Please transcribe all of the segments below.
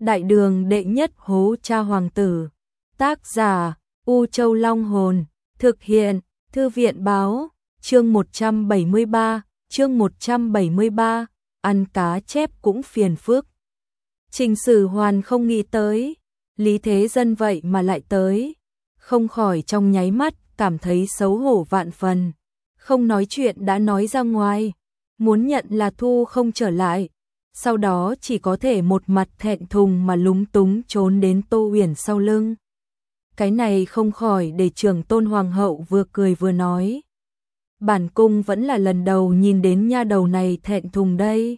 Đại đường đệ nhất hố cha hoàng tử. Tác giả U Châu Long Hồn. Thực hiện Thư viện Báo. Chương 173. Ăn cá chép cũng phiền phức. Trình Sử Hoàn không nghĩ tới, Lý Thế Dân vậy mà lại tới, không khỏi trong nháy mắt cảm thấy xấu hổ vạn phần, không nói chuyện đã nói ra ngoài, muốn nhận là thu không trở lại, sau đó chỉ có thể một mặt thẹn thùng mà lúng túng trốn đến Tô Uyển sau lưng. Cái này không khỏi để Trưởng Tôn Hoàng hậu vừa cười vừa nói. Bản cung vẫn là lần đầu nhìn đến nha đầu này thẹn thùng đây.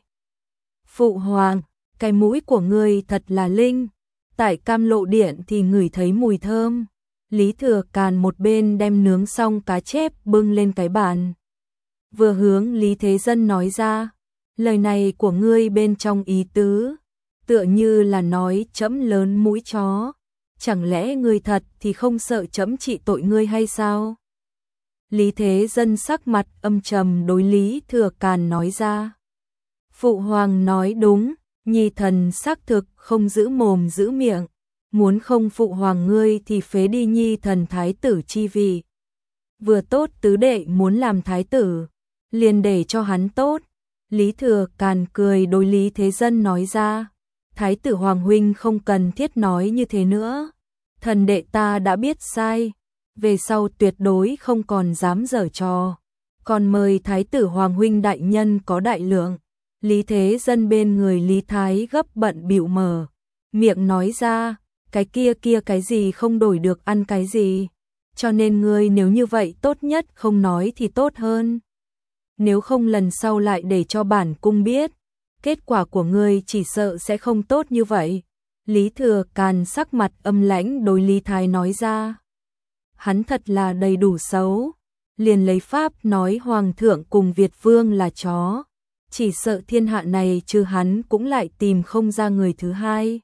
Phụ hoàng, cái mũi của ngươi thật là linh. Tại Cam Lộ Điện thì ngửi thấy mùi thơm. Lý Thừa Càn một bên đem nướng xong cá chép bưng lên cái bàn. Vừa hướng Lý Thế Dân nói ra, lời này của ngươi bên trong ý tứ, tựa như là nói trẫm lớn mũi chó. Chẳng lẽ ngươi thật thì không sợ trẫm trị tội ngươi hay sao? Lý Thế Dân sắc mặt âm trầm đối Lý Thừa Càn nói ra. Phụ hoàng nói đúng, nhi thần xác thực không giữ mồm giữ miệng, muốn không phụ hoàng ngươi thì phế đi nhi thần thái tử chi vị. Vừa tốt tứ đệ muốn làm thái tử, liền để cho hắn tốt. Lý Thừa Càn cười đối Lý Thế Dân nói ra, thái tử hoàng huynh không cần thiết nói như thế nữa, thần đệ ta đã biết sai, về sau tuyệt đối không còn dám giở trò, còn mời thái tử hoàng huynh đại nhân có đại lượng. Lý Thế Dân bên người Lý Thái gấp bận bĩu mở miệng nói ra, cái kia cái gì không đổi được ăn cái gì, cho nên ngươi nếu như vậy tốt nhất không nói thì tốt hơn. Nếu không lần sau lại để cho bản cung biết, kết quả của ngươi chỉ sợ sẽ không tốt như vậy. Lý Thừa Càn sắc mặt âm lãnh đối Lý Thái nói ra. Hắn thật là đầy đủ xấu, liền lấy pháp nói hoàng thượng cùng Việt vương là chó. Chỉ sợ thiên hạ này trừ hắn cũng lại tìm không ra người thứ hai.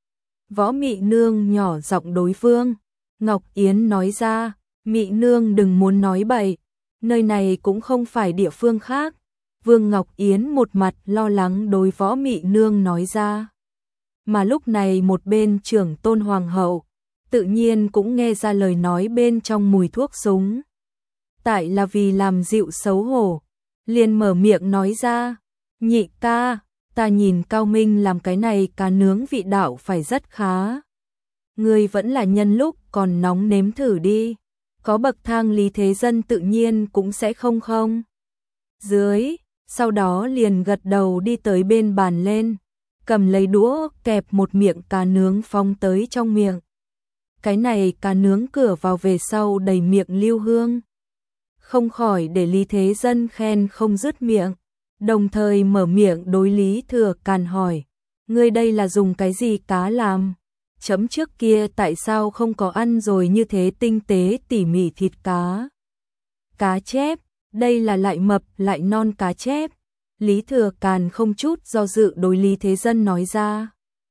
Võ Mị Nương nhỏ giọng đối Vương Ngọc Yến nói ra, Mị Nương đừng muốn nói bậy, nơi này cũng không phải địa phương khác. Vương Ngọc Yến một mặt lo lắng đối Võ Mị Nương nói ra. Mà lúc này một bên Trưởng Tôn Hoàng hậu, tự nhiên cũng nghe ra lời nói bên trong mùi thuốc súng. Tại là vì làm dịu xấu hổ, liền mở miệng nói ra. Nhị ca, ta nhìn Cao Minh làm cái này cá nướng vị đạo phải rất khá. Ngươi vẫn là nhân lúc còn nóng nếm thử đi. Có bậc thang Lý Thế Dân tự nhiên cũng sẽ không. Dưới, sau đó liền gật đầu đi tới bên bàn lên, cầm lấy đũa kẹp một miệng cá nướng phóng tới trong miệng. Cái này cá nướng cửa vào về sau đầy miệng lưu hương. Không khỏi để Lý Thế Dân khen không dứt miệng. Đồng thời mở miệng đối Lý Thừa Càn hỏi, ngươi đây là dùng cái gì cá làm? Chấm trước kia tại sao không có ăn rồi như thế tinh tế tỉ mỉ thịt cá? Cá chép, đây là lại mập lại non cá chép. Lý Thừa Càn không chút do dự đối Lý Thế Dân nói ra.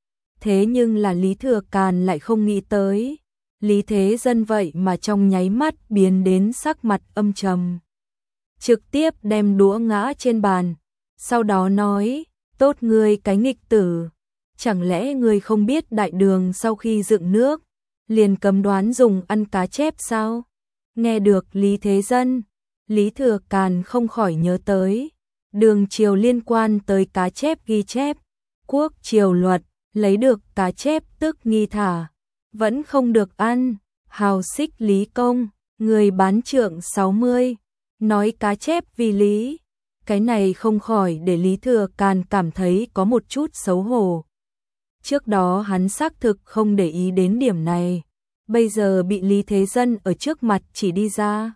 Thế nhưng là Lý Thừa Càn lại không nghĩ tới. Lý Thế Dân vậy mà trong nháy mắt biến đến sắc mặt âm trầm. Trực tiếp đem đũa ngã trên bàn, sau đó nói, tốt ngươi cái nghịch tử, chẳng lẽ ngươi không biết đại đường sau khi dựng nước, liền cấm đoán dùng ăn cá chép sao? Nghe được Lý Thế Dân, Lý Thừa Càn không khỏi nhớ tới, đường triều liên quan tới cá chép ghi chép, quốc triều luật, lấy được cá chép tức nghi thả, vẫn không được ăn, hào xích Lý Công, người bán trượng 60. Nói cá chép vì lý, cái này không khỏi để Lý Thừa Càn cảm thấy có một chút xấu hổ. Trước đó hắn xác thực không để ý đến điểm này, bây giờ bị Lý Thế Dân ở trước mặt chỉ đi ra.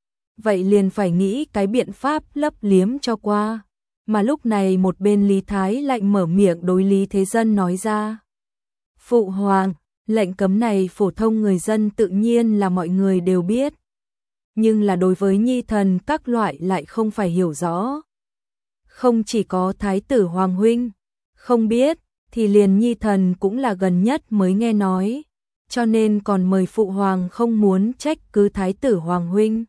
Vậy liền phải nghĩ cái biện pháp lấp liếm cho qua. Mà lúc này một bên Lý Thái lạnh mở miệng đối Lý Thế Dân nói ra. Phụ hoàng, lệnh cấm này phổ thông người dân tự nhiên là mọi người đều biết. Nhưng là đối với nhi thần các loại lại không phải hiểu rõ. Không chỉ có thái tử hoàng huynh không biết, thì liền nhi thần cũng là gần nhất mới nghe nói, cho nên còn mời phụ hoàng không muốn trách cứ thái tử hoàng huynh.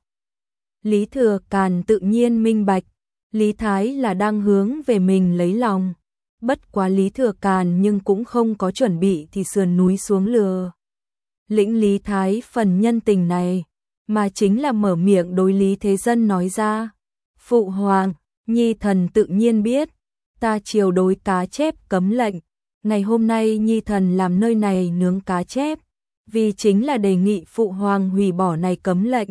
Lý Thừa Càn tự nhiên minh bạch, Lý Thái là đang hướng về mình lấy lòng, Bất quá Lý Thừa Càn nhưng cũng không có chuẩn bị thì sườn núi xuống lừa lĩnh Lý Thái phần nhân tình này, mà chính là mở miệng đối Lý Thế Dân nói ra. Phụ hoàng, nhi thần tự nhiên biết, ta chiều đối cá chép cấm lệnh, ngày hôm nay nhi thần làm nơi này nướng cá chép, vì chính là đề nghị phụ hoàng hủy bỏ này cấm lệnh.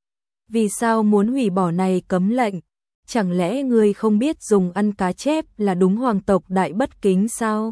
Vì sao muốn hủy bỏ này cấm lệnh? Chẳng lẽ ngươi không biết dùng ăn cá chép là đúng hoàng tộc đại bất kính sao?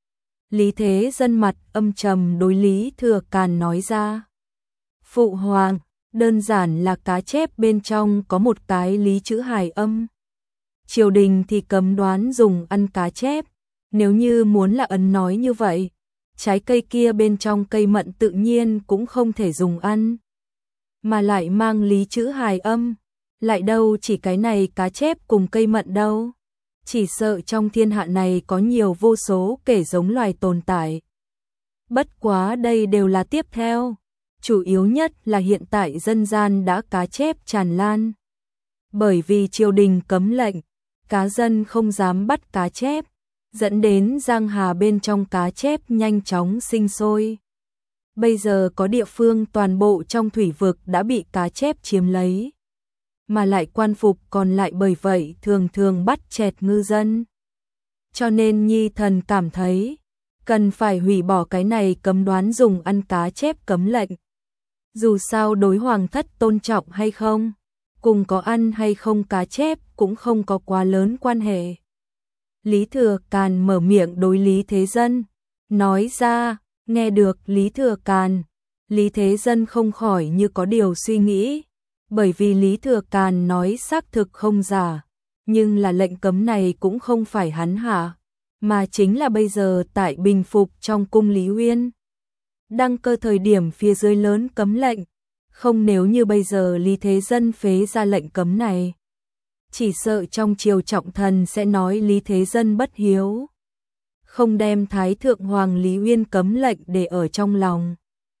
Lý Thế Dân mặt âm trầm đối Lý Thừa Càn nói ra. Phụ hoàng, đơn giản là cá chép bên trong có một cái lý chữ hài âm. Triều đình thì cấm đoán dùng ăn cá chép, nếu như muốn là ấn nói như vậy, trái cây kia bên trong cây mận tự nhiên cũng không thể dùng ăn. Mà lại mang lý chữ hài âm, lại đâu chỉ cái này cá chép cùng cây mận đâu. Chỉ sợ trong thiên hạ này có nhiều vô số kể giống loài tồn tại. Bất quá đây đều là tiếp theo, chủ yếu nhất là hiện tại dân gian đã cá chép tràn lan. Bởi vì triều đình cấm lệnh, cá dân không dám bắt cá chép, dẫn đến giang hà bên trong cá chép nhanh chóng sinh sôi. Bây giờ có địa phương toàn bộ trong thủy vực đã bị cá chép chiếm lấy, mà lại quan phục còn lại bởi vậy thường thường bắt chẹt ngư dân. Cho nên nhi thần cảm thấy, cần phải hủy bỏ cái này cấm đoán dùng ăn cá chép cấm lệnh. Dù sao đối hoàng thất tôn trọng hay không, cùng có ăn hay không cá chép cũng không có quá lớn quan hệ. Lý Thừa Càn mở miệng đối Lý Thế Dân, nói ra. Nghe được Lý Thừa Càn, Lý Thế Dân không khỏi như có điều suy nghĩ, bởi vì Lý Thừa Càn nói xác thực không giả, nhưng là lệnh cấm này cũng không phải hắn hạ, mà chính là bây giờ tại bình phục trong cung Lý Uyên. Đăng cơ thời điểm phía dưới lớn cấm lệnh, không nếu như bây giờ Lý Thế Dân phế ra lệnh cấm này, chỉ sợ trong triều trọng thần sẽ nói Lý Thế Dân bất hiếu. Không đem Thái Thượng Hoàng Lý Uyên cấm lệnh để ở trong lòng.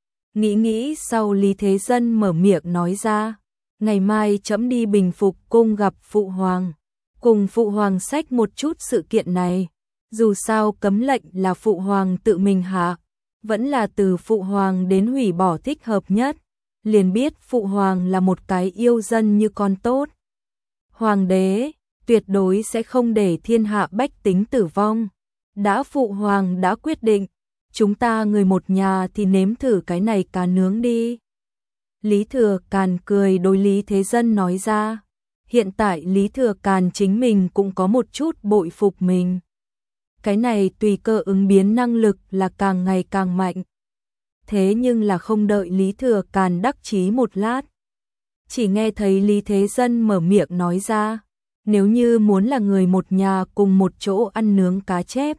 Nghĩ sau Lý Thế Dân mở miệng nói ra, ngày mai trẫm đi bình phục cung gặp Phụ Hoàng, cùng Phụ Hoàng sách một chút sự kiện này, dù sao cấm lệnh là Phụ Hoàng tự mình hạ, vẫn là từ Phụ Hoàng đến hủy bỏ thích hợp nhất, liền biết Phụ Hoàng là một cái yêu dân như con tốt. Hoàng đế tuyệt đối sẽ không để thiên hạ bách tính tử vong. Đã Phụ Hoàng đã quyết định, chúng ta người một nhà thì nếm thử cái này cá nướng đi. Lý Thừa Càn cười đối Lý Thế Dân nói ra. Hiện tại Lý Thừa Càn chính mình cũng có một chút bội phục mình. Cái này tùy cơ ứng biến năng lực là càng ngày càng mạnh. Thế nhưng là không đợi Lý Thừa Càn đắc chí một lát. Chỉ nghe thấy Lý Thế Dân mở miệng nói ra. Nếu như muốn là người một nhà cùng một chỗ ăn nướng cá chép,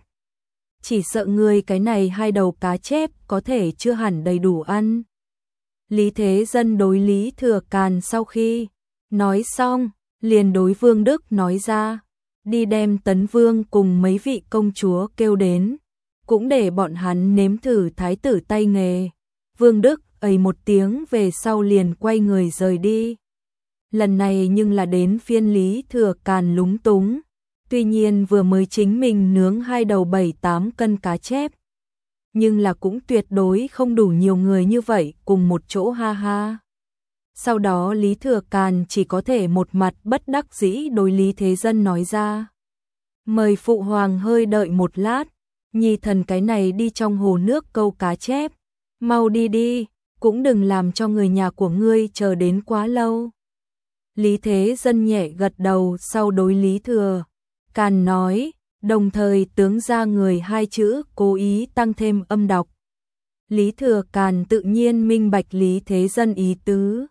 chỉ sợ người cái này hai đầu cá chép có thể chưa hẳn đầy đủ ăn. Lý Thế Dân đối Lý Thừa Càn sau khi nói xong, liền đối Vương Đức nói ra, đi đem Tấn Vương cùng mấy vị công chúa kêu đến, cũng để bọn hắn nếm thử thái tử tay nghề. Vương Đức ầy một tiếng về sau liền quay người rời đi. Lần này nhưng là đến phiên Lý Thừa Càn lúng túng. Tuy nhiên vừa mới chính mình nướng hai đầu 7-8 cân cá chép, nhưng là cũng tuyệt đối không đủ nhiều người như vậy cùng một chỗ ha ha. Sau đó Lý Thừa Càn chỉ có thể một mặt bất đắc dĩ đối Lý Thế Dân nói ra. Mời Phụ Hoàng hơi đợi một lát, nhi thần cái này đi trong hồ nước câu cá chép, mau đi đi, cũng đừng làm cho người nhà của ngươi chờ đến quá lâu. Lý Thế Dân nhẹ gật đầu sau đối Lý Thừa Càn nói, đồng thời tướng ra người hai chữ cố ý tăng thêm âm đọc. Lý Thừa Càn tự nhiên minh bạch Lý Thế Dân ý tứ.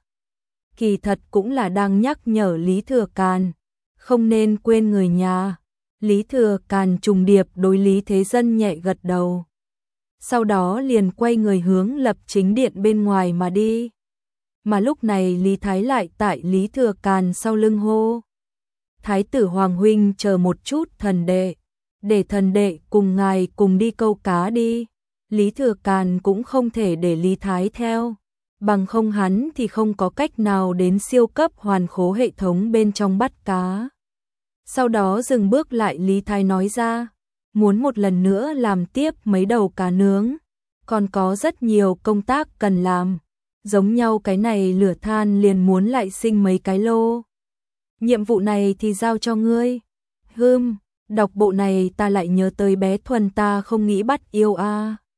Kỳ thật cũng là đang nhắc nhở Lý Thừa Càn, không nên quên người nhà. Lý Thừa Càn trùng điệp đối Lý Thế Dân nhẹ gật đầu. Sau đó liền quay người hướng Lập Chính Điện bên ngoài mà đi. Mà lúc này Lý Thái lại tại Lý Thừa Càn sau lưng hô. Thái tử Hoàng huynh chờ một chút thần đệ, để thần đệ cùng ngài cùng đi câu cá đi. Lý Thừa Càn cũng không thể để Lý Thái theo, bằng không hắn thì không có cách nào đến siêu cấp hoàn khố hệ thống bên trong bắt cá. Sau đó dừng bước lại Lý Thái nói ra, muốn một lần nữa làm tiếp mấy đầu cá nướng, còn có rất nhiều công tác cần làm. Giống nhau cái này lửa than liền muốn lại sinh mấy cái lô. Nhiệm vụ này thì giao cho ngươi. Đọc bộ này ta lại nhớ tới bé Thuần ta không nghĩ bắt yêu a.